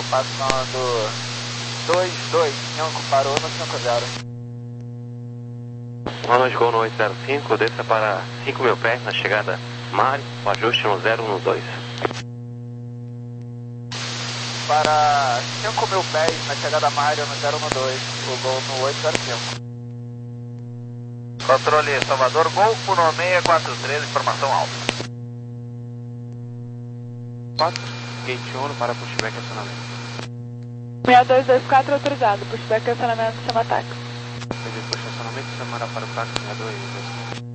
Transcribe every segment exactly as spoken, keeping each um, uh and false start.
passando dois dois cinco, parou no cinco zero. Boa noite, Gol no oito zero cinco, desça para cinco mil pés na chegada Mário, o ajuste no zero um dois. Para cinco mil pés na chegada Mário no zero um dois, o Gol no oito zero cinco. Controle Salvador, Golfo no seis quatro três, informação alta. quatro, gate um para pushback e acionamento. seis dois dois quatro autorizado, pushback e acionamento, chama ataque. Pedido de estacionamento, chamada para o P A C seis dois dois.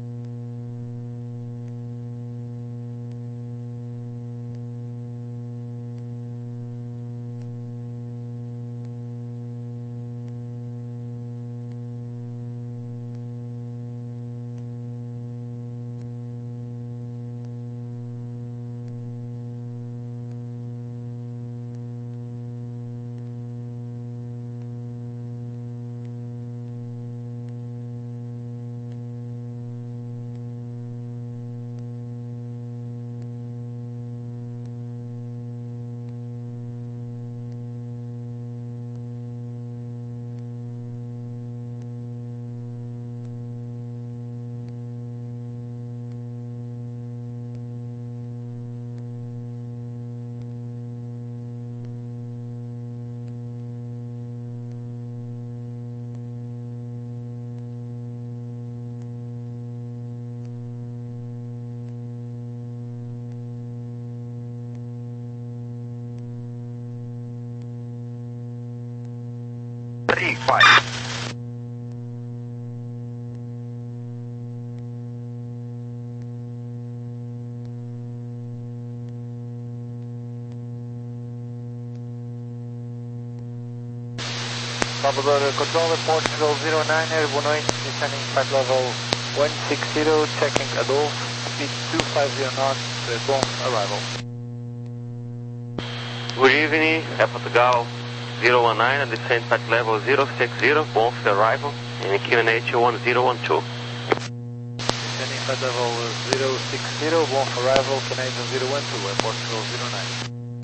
three five. Salvador Control, Portugal zero niner, boa noite, descending flight level one six zero, checking Adolf, speed two five zero knots, bomb arrival. Good evening, Air Portugal zero one nine, descend flight level zero six zero, bomb arrival, in Q N H one zero one two. Descending flight level zero six zero, bomb arrival, Canadian zero one two, Air Portugal zero nine.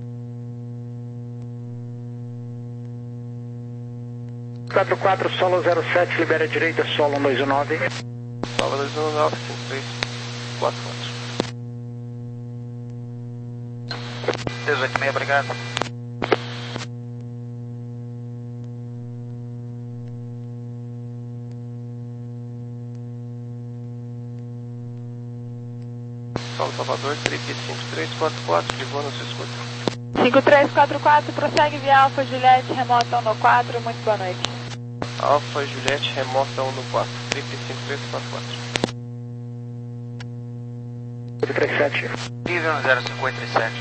quatro quatro, solo zero sete, libera a direita, solo um dois nove. Solo dois nove, cinco três quatro quatro. dezoito meio, obrigado. Solo Salvador, trip cinco três quatro quatro, ligou no seu escuta. cinco três quatro quatro, prossegue via Alfa Juliette, remota um no quatro, muito boa noite. Alfa Juliette, remota um no quatro, trip cinco três quatro quatro. três sete. Nível zero cinco oito sete.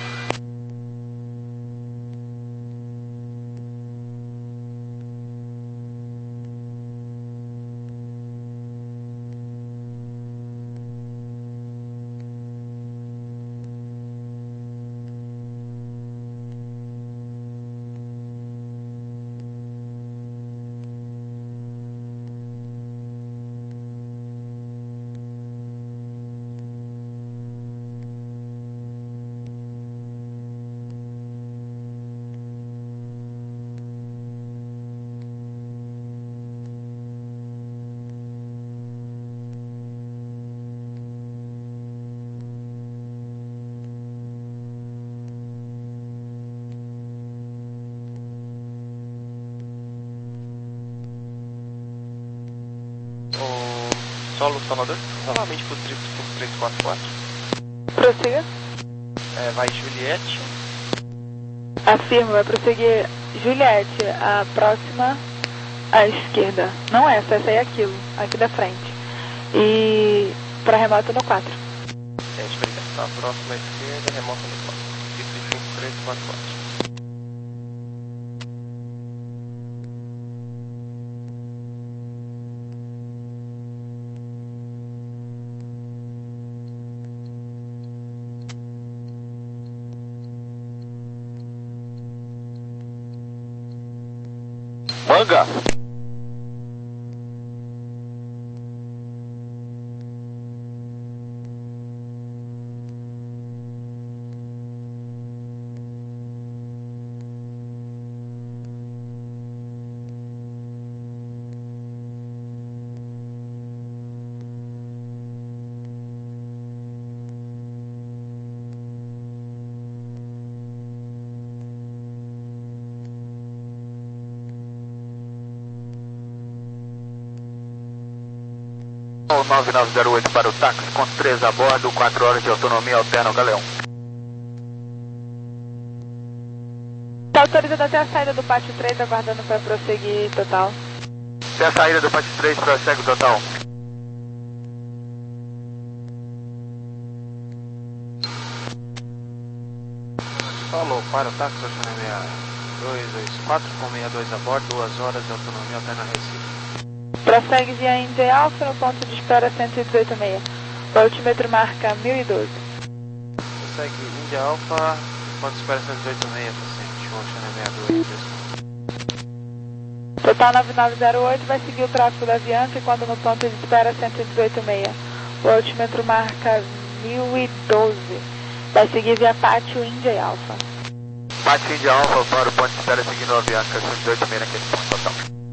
Solo Salvador, novamente para o trip cinco três quatro quatro. Prossiga. É, vai Juliette. Afirmo, vai prosseguir Juliette, a próxima à esquerda. Não essa, essa é aquilo, aqui da frente. E para remota no quatro. Gente, obrigado. Tá, próxima à esquerda, remota no quatro. Trip cinco três quatro quatro. Manga! nove nove zero oito para o táxi com três a bordo, quatro horas de autonomia, alterna o Galeão. Está autorizado até a saída do pátio três, aguardando para prosseguir total. Até a saída do pátio três, prossegue total. Falou, para o táxi, Oceana sessenta e dois dois quatro com sessenta e dois a bordo, duas horas de autonomia, alterna Recife. Prossegue via Indy Alpha no ponto de espera cento e dezoito vírgula seis. O altímetro marca mil e doze. Prossegue Indy Alpha, ponto de espera cento e dezoito vírgula seis, paciente, Oceana sessenta e dois. Total nove nove zero oito vai seguir o tráfego da Avianca quando no ponto de espera cento e dezoito vírgula seis. O altímetro marca mil e doze. Vai seguir via Pátio Indy Alpha. Pátio Indy Alpha para o ponto de espera seguindo a Avianca cento e dezoito vírgula seis naquele ponto total.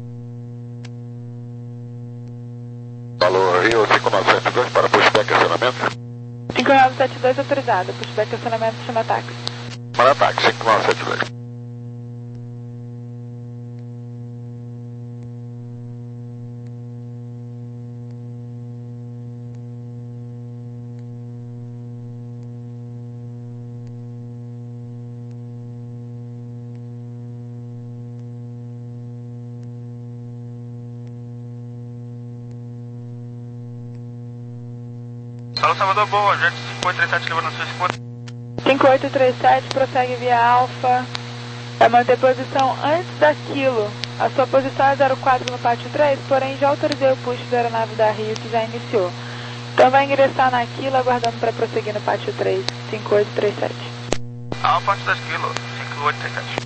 Alô, Rio cinco nove sete dois para pushback acionamento. cinco nove sete dois autorizado. Pushback acionamento, chama táxi. Para táxi cinco nove sete dois. Alô, Salvador, boa, gente cinco oito três sete levando a sua escuta. cinco oito três sete prossegue via Alfa. Vai manter posição antes daquilo. A sua posição é zero quatro no pátio três, porém já autorizei o push da aeronave da Rio que já iniciou. Então vai ingressar naquilo aguardando para prosseguir no pátio três, cinco oito três sete. Alfa, pátio dois quilos, cinco oito três sete.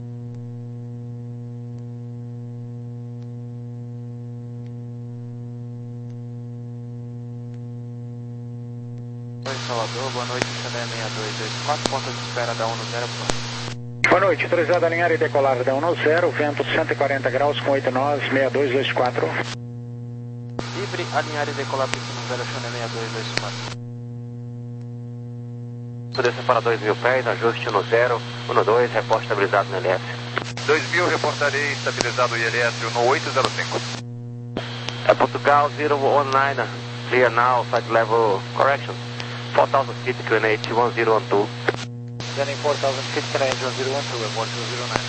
Oi, Salvador, boa noite, Oceana sessenta e dois dois quatro, ponto de espera da um no zero. Boa noite, autorizado a alinhar e decolar da um no zero, vento cento e quarenta graus com oito nós, sessenta e dois dois quatro. Livre, alinhar e decolar para o zero, Oceana sessenta e dois dois quatro. Desça para dois mil pés, ajuste no zero, um no dois, reporte estabilizado no L S. dois mil, reportarei estabilizado o I L S no oito zero cinco. É Portugal zero one nine, clear now, flight level correction. four thousand feet, Q N H one zero one two. Descending four thousand feet, Q N H one zero one two, report zero zero nine.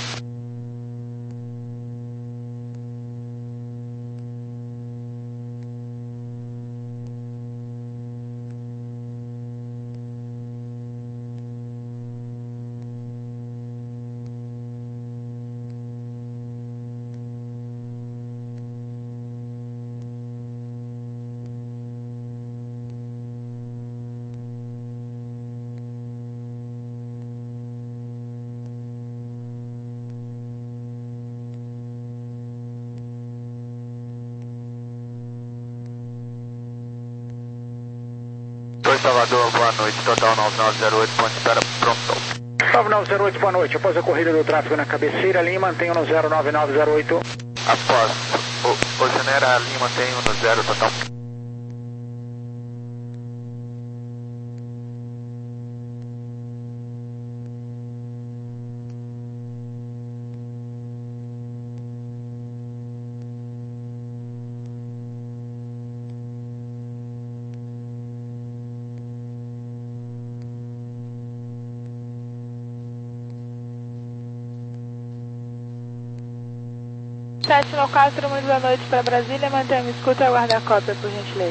Oi, Salvador, boa noite, total nove nove zero oito, ponto de espera pronto. nove nove zero oito, boa noite. Após a corrida do tráfego na cabeceira, linha mantenha no zero nove nove zero oito. Após, o, o Genera Lima mantém no zero total. sete no quatro, muito boa noite para Brasília. Mantenha a escuta e aguarde a cópia, por gentileza.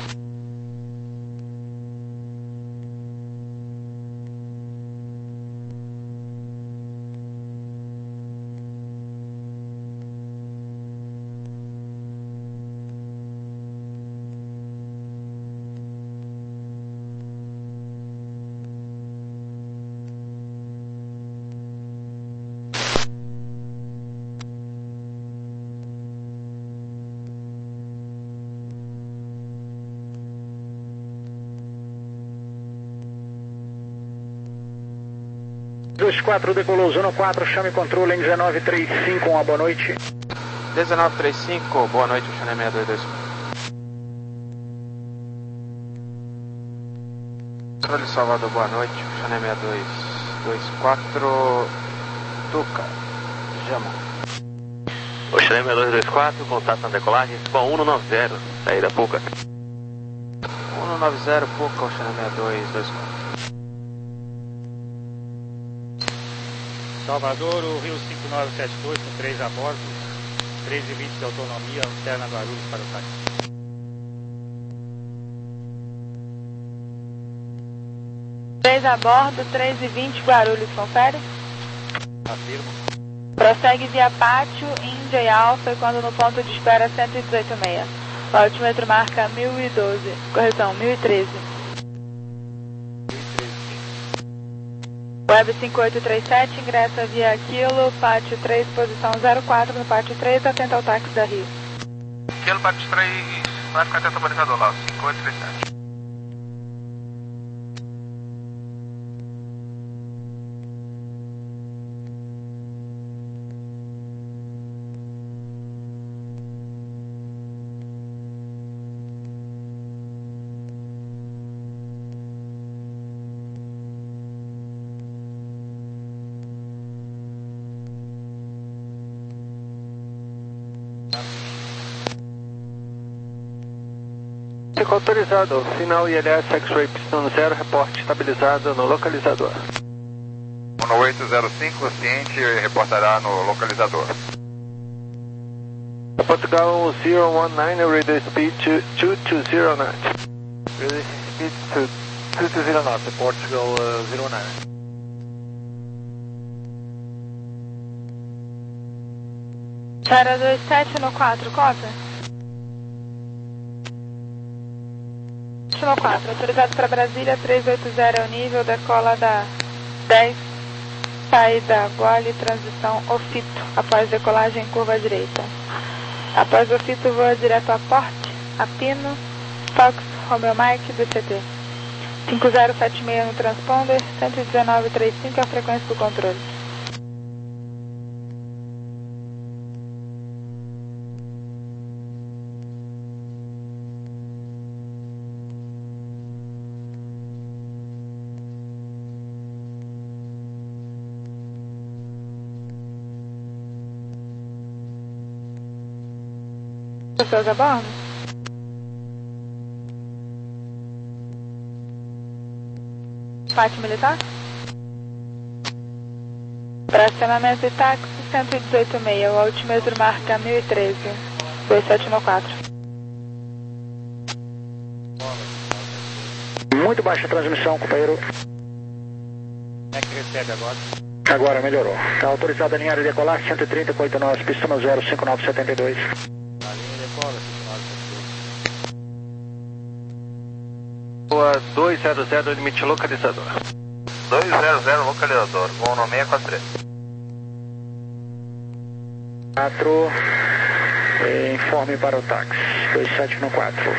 dois quatro, decolou zona quatro, chame controle em dezenove trinta e cinco, uma boa noite. dezenove trinta e cinco, boa noite, Oceana sessenta e dois dois quatro. Controle Salvador, boa noite, Oceana sessenta e dois dois quatro, Tuca, Jamo. Oceana sessenta e dois dois quatro, contato na decolagem, Spawn um nove zero, saída Puca. zero nove zero, por Colchão sessenta e dois, dois quatro. Salvador, o Rio cinco nove sete dois, com três a bordo, três e vinte de autonomia, alterna Guarulhos para o táxi. três a bordo, três e vinte, Guarulhos, confere? Afirmo. Prossegue via Pátio, Índia e Alfa, quando no ponto de espera cento e dezoito vírgula seis. O altímetro marca mil e doze, correção, mil e treze. Web cinco oito três sete, ingressa via Aquilo, Pátio três, posição zero quatro, no Pátio três, atenta ao táxi da Rio. Aquilo, Pátio três, vai ficar atento ao balizador lá, cinco oito três sete. Fica autorizado, final I L S X-Ray pistão zero, reporte estabilizado no localizador. um oito zero cinco, ciente, reportará no localizador. Portugal zero one nine, radio speed two two zero nine. Radio speed to two two zero nine, Portugal uh, zero nine. zero dois sete no quatro, cota? No quatro, autorizado para Brasília, três oito zero é o nível, decola da dez, saída Gole, transição Ofito, após decolagem curva à direita. Após Ofito, voa direto a Porte, a Pino, Fox, Romeo Mike, D C T. cinco zero sete seis no transponder, cento e dezenove vírgula trinta e cinco a frequência do controle. Pessoas a bordo? Pátio militar? Para acionamento e táxi cento e dezoito vírgula seis, o altímetro marca mil e treze, dois sete no quatro. Muito baixa a transmissão, companheiro. É que recebe agora. Agora melhorou. Está autorizada a linha de decolar cento e trinta com oito nove, pista no zero cinco nove sete dois. A linha decola, cinco nove sete dois. Boa dois zero zero, limite localizador. dois zero zero, localizador, voo no seis quatro três. quatro, informe para o táxi, dois sete no quatro.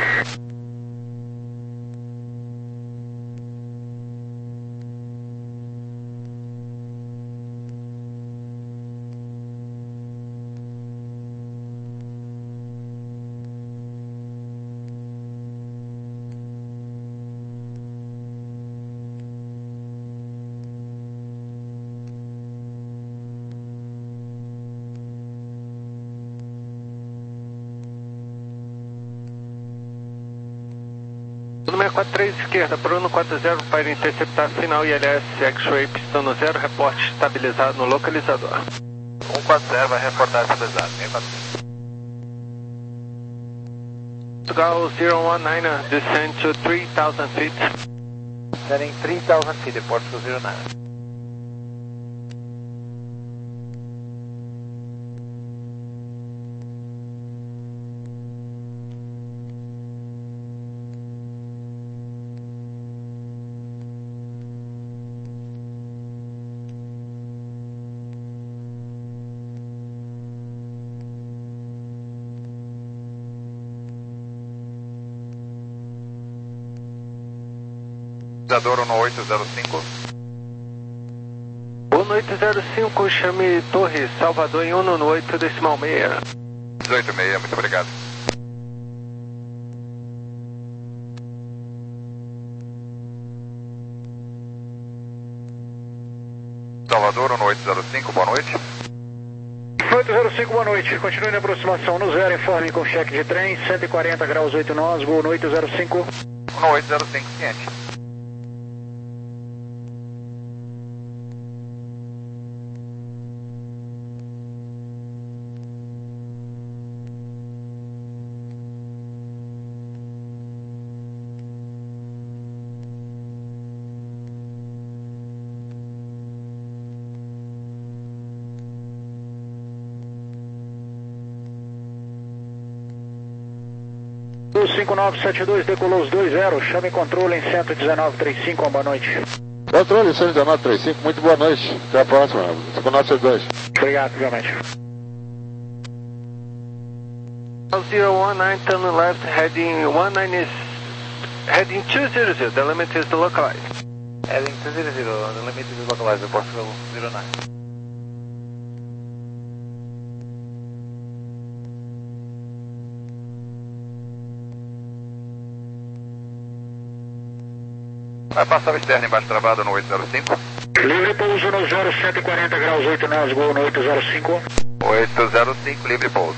Número quatro três, esquerda, Bruno quatro zero, para interceptar sinal I L S X-Ray, pistão no zero, reporte estabilizado no localizador. um quatro zero vai reportar estabilizado, seis quatro três. Portugal zero one nine, descend to three thousand feet. Setting three thousand feet, Portugal zero nine. Isadora um oito zero cinco. um oito zero cinco, chame Torre, Salvador em um oito decimal seis. dezoito seis, muito obrigado. Salvador um oito zero cinco, boa noite. oito zero cinco, boa noite. Continue na aproximação no zero, informe com cheque de trem, cento e quarenta graus oito nós, voo no oito zero cinco. no oito zero cinco, ciente. cinco nove sete dois, decolou os dois zero, chame controle em cento e dezenove trinta e cinco, uma boa noite. Controle cento e dezenove trinta e cinco, muito boa noite. Até a próxima, cinco nove sete dois. Obrigado, igualmente. zero one nine, turn left, heading one nine is heading two zero zero, the limit is localized. Heading two zero zero, the limit is localized, Portugal zero nine. Vai passar o externo embaixo travado no oito zero cinco. Livre pouso no zero cento e quarenta graus, oito nove, gol no oito zero cinco. oito zero cinco, livre pouso.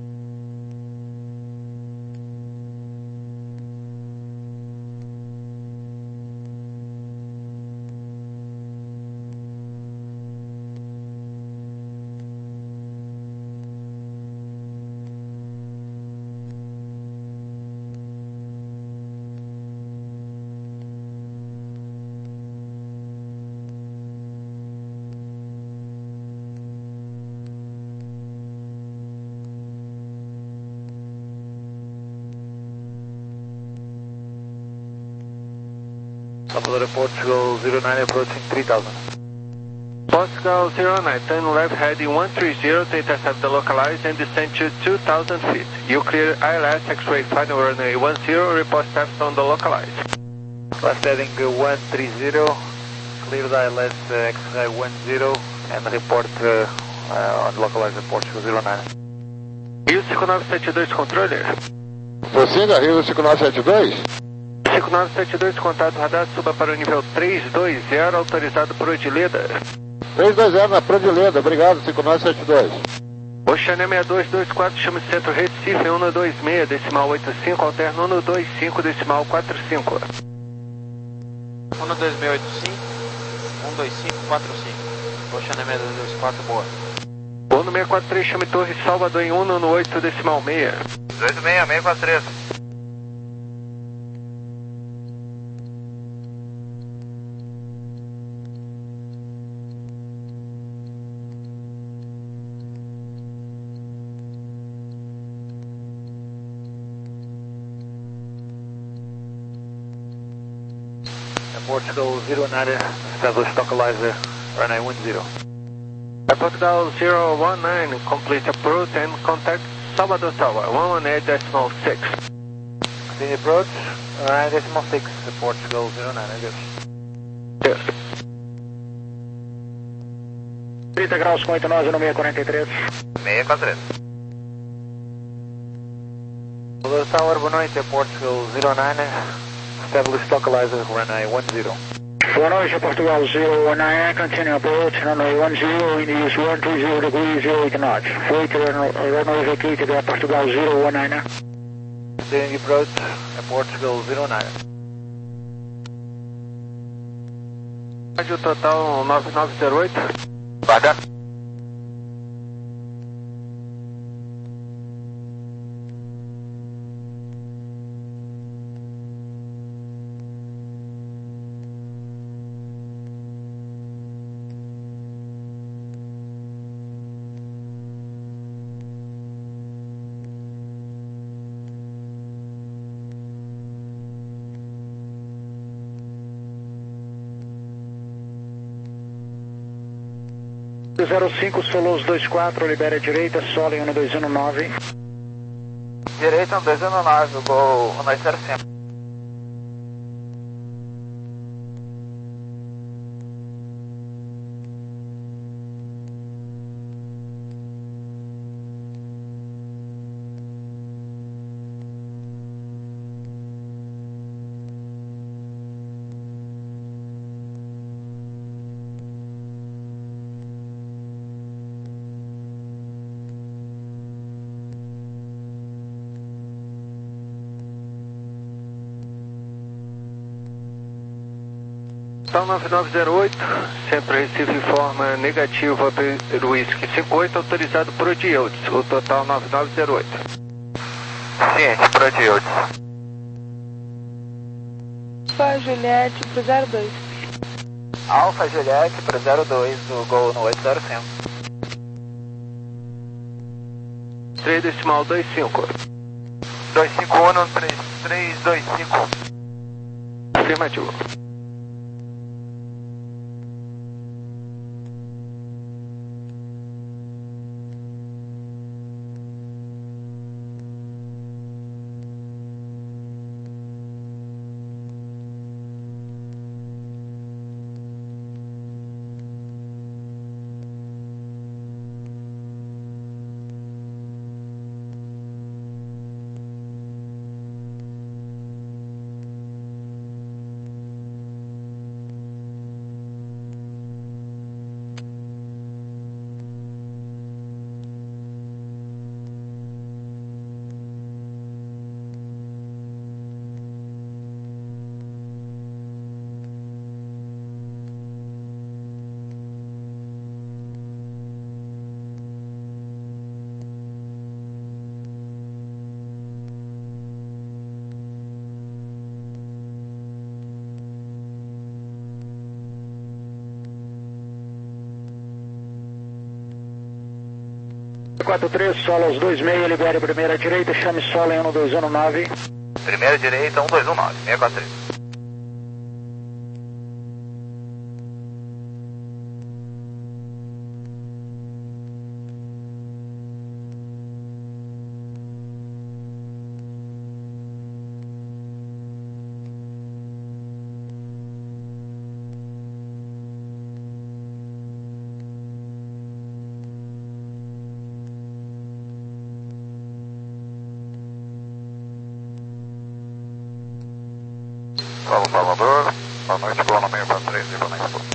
Salvador Portugal zero nine approaching three thousand. Portugal zero nine, turn left heading one three zero to intercept the localized and descend to two thousand feet. You clear I L S X-ray final runway one zero, report status on the localized. Left heading one three zero, clear the I L S uh, X-ray one zero and report uh, uh, on localized Portugal zero nine. Rio cinco nove sete dois, controller. Prossiga, Rio cinco nove sete dois. cinco nove sete dois, contato radar, suba para o nível três dois zero, autorizado por Odileda. três dois zero na Prodileda, obrigado, cinco nove sete dois. Oceania seis dois dois quatro, chama Centro Recife, cento e vinte e seis, decimal oitenta e cinco, alterno cento e vinte e cinco, decimal quarenta e cinco. um dois seis oito cinco, um dois cinco quatro cinco. Oceania seis dois dois quatro, boa. Ono seis quatro três, chame Torre Salvador em cento e oito, decimal seis. oito seis, seis quatro três. Portugal zero nine, establish localizer, runway one zero. Portugal zero one nine, complete approach and contact Salvador Tower, one one eight decimal six. Continue approach, runway decimal six, Portugal zero nine, I guess. Yes. trinta graus com oito nove no seis quatro três. seis quatro três. Salvador Tower, boa noite, Portugal zero nine. Establish localizer, runway one zero. Boa noite, Portugal zero one nine, continue approach, runway one zero, in use one three zero degrees, zero eight knots. Wait, runway vacated at Portugal zero one nine. Continuing approach, Portugal zero nine. Rádio total nove nove zero oito. Vaga. zero cinco, Solos dois quatro, libera a direita, solo em um dois um nove. Direita um dois um nove, gol um dois zero cinco. Total nove nove zero oito, Centro Recife informa negativo para o Whisky cinquenta e oito, autorizado por Odiotes, o total nove nove zero oito. Ciente, por Odiotes. Alfa Juliette pro zero dois. Alfa Juliette pro zero dois, o Gol no oito zero cinco. três decimal dois cinco. dois cinco um, três três dois cinco. Afirmativo. quatro três, solo aos dois seis, libere primeira direita, chame solo em um dois um nove. Primeira direita, um dois um nove, seis quatro três. Fala, Salvador. Boa noite, boa no meio para três e boa noite.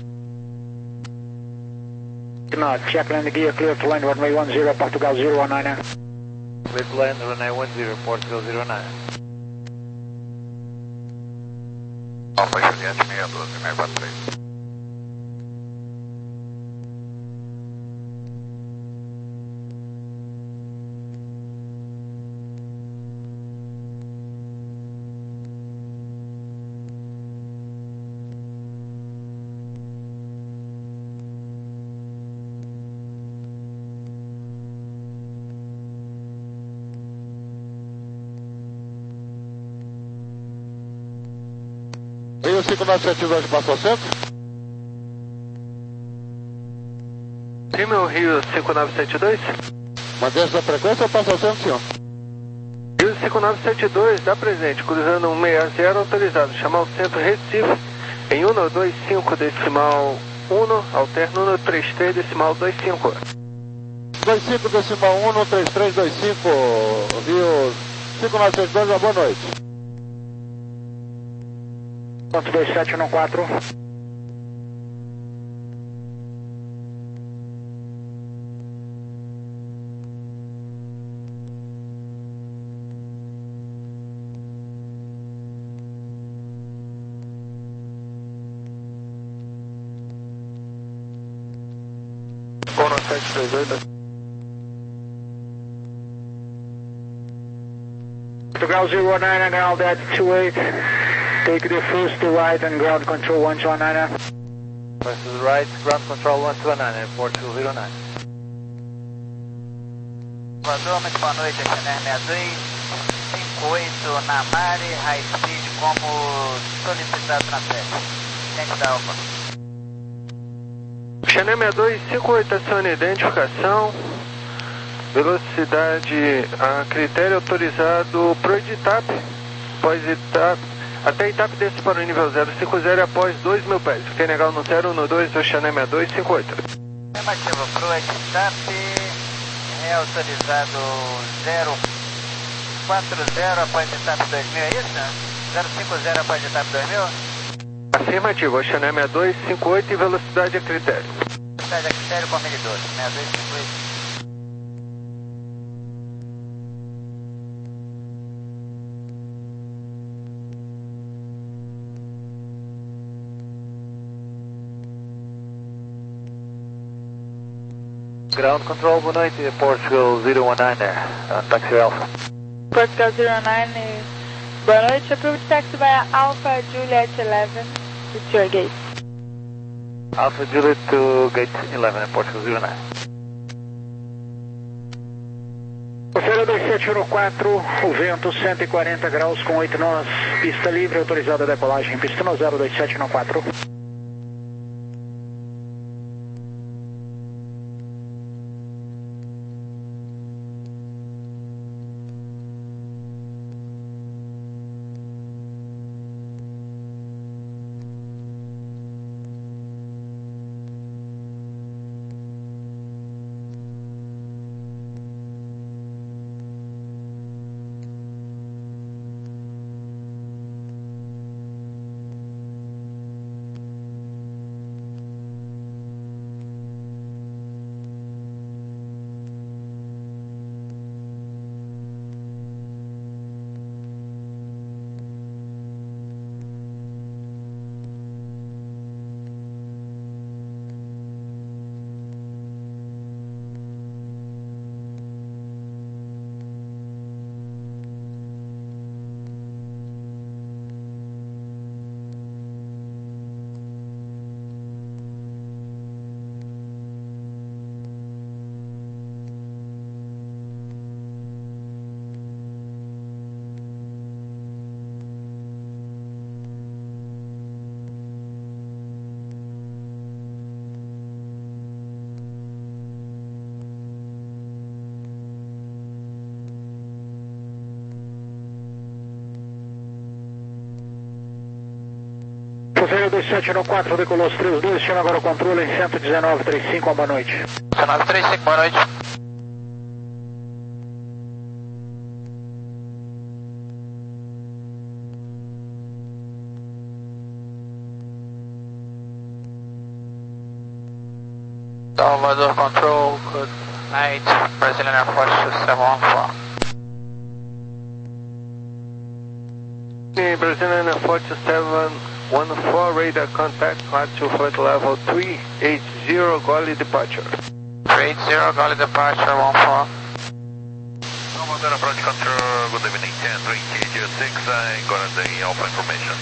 Not check land gear clear to land runway one zero, Portugal zero one nine. Clear to land, runway one zero, Portugal zero nine. Alfa Juliette seis doze, meio para três. Rio cinco nove sete dois passa ao centro. Rio Rio cinco nove sete dois. Mantém essa frequência ou passa ao centro, senhor? Rio cinco nove sete dois, dá presente, cruzando um seis zero, autorizado. Chamar o centro Recife em um dois cinco decimal um, alterno um três três decimal dois cinco. dois cinco decimal um, três três dois cinco, Rio cinco nove sete dois, boa noite. Ponto dois sete um quatro. Cono sete dois oito. Portugal zero nine and all that two eight. Take the first to right and ground control one two nine. First to the right, ground control one two nine, airport two zero nine. Salvador, muito boa noite, X N R sessenta e dois, cinco oito na Mare, high speed como solicitado na sede. Gente da Alfa. X N R sessenta e dois, cinco oito, acione a identificação, velocidade a critério autorizado pro Itap, após Itap, até Itap desce para o nível zero cinco zero e após dois mil pés. Fiquei legal no zero um dois, o X N R sessenta e dois, cinco oito. Afirmativo, pro Itap, é autorizado zero quatro zero após Itap dois mil, é isso? zero cinco zero após Itap dois mil? Afirmativo, o X N R sessenta e dois, cinco oito e velocidade a critério. Velocidade a critério com mil e doze, sessenta e dois, cinco oito. Ground control, boa noite, Portugal zero one nine there, uh, taxi Alpha. Portugal zero one nine, boa noite, approved taxi via Alpha Juliet eleven, to your gate. Alpha Juliet to gate eleven, Portugal zero nine. Cruzeiro dois sete um quatro, o vento cento e quarenta graus com oito nós, pista livre, autorizada a decolagem, pista no zero dois sete um quatro. Cruzeiro dois sete um quatro, decolou os três dois, chama agora o controle em cento e dezenove trinta e cinco, boa noite. dezenove trinta e cinco, boa noite. Salvador Control, good night, Brazilian Air Force seven one four. Brazilian Air Force seven one four, radar contact, to flight level three eighty, Goli departure. three eighty, Goli departure, one four. Salvador approach control, good evening, ten three two six, I got the Alpha information.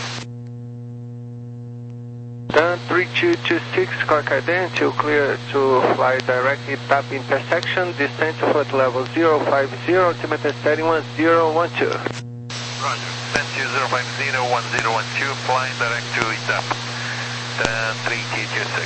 ten three two two six, correct identity, clear to fly directly tap intersection, descent to flight level zero five zero, altimeter setting one zero one two. Roger, descent to zero five zero one zero one two, flying direct to I T A P, ten three two two six.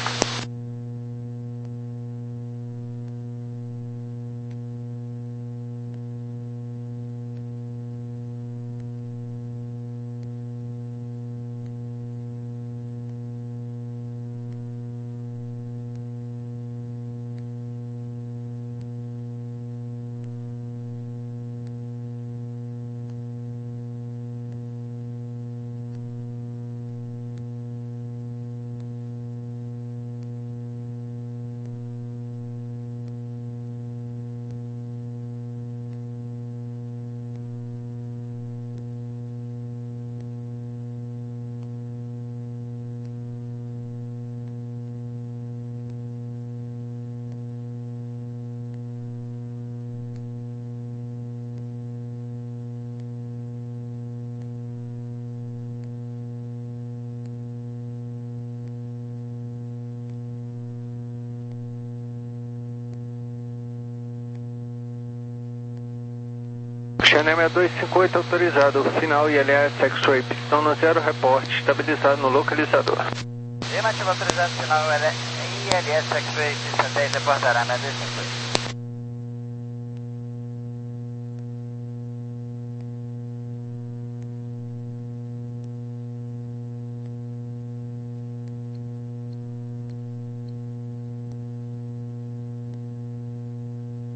Channel seis dois cinco oito autorizado, final I L S X-Ray, pistão no zero, reporte, estabilizado no localizador. Afirmativo autorizado, final I L S X-Ray, pista dez, reportará na D cinco.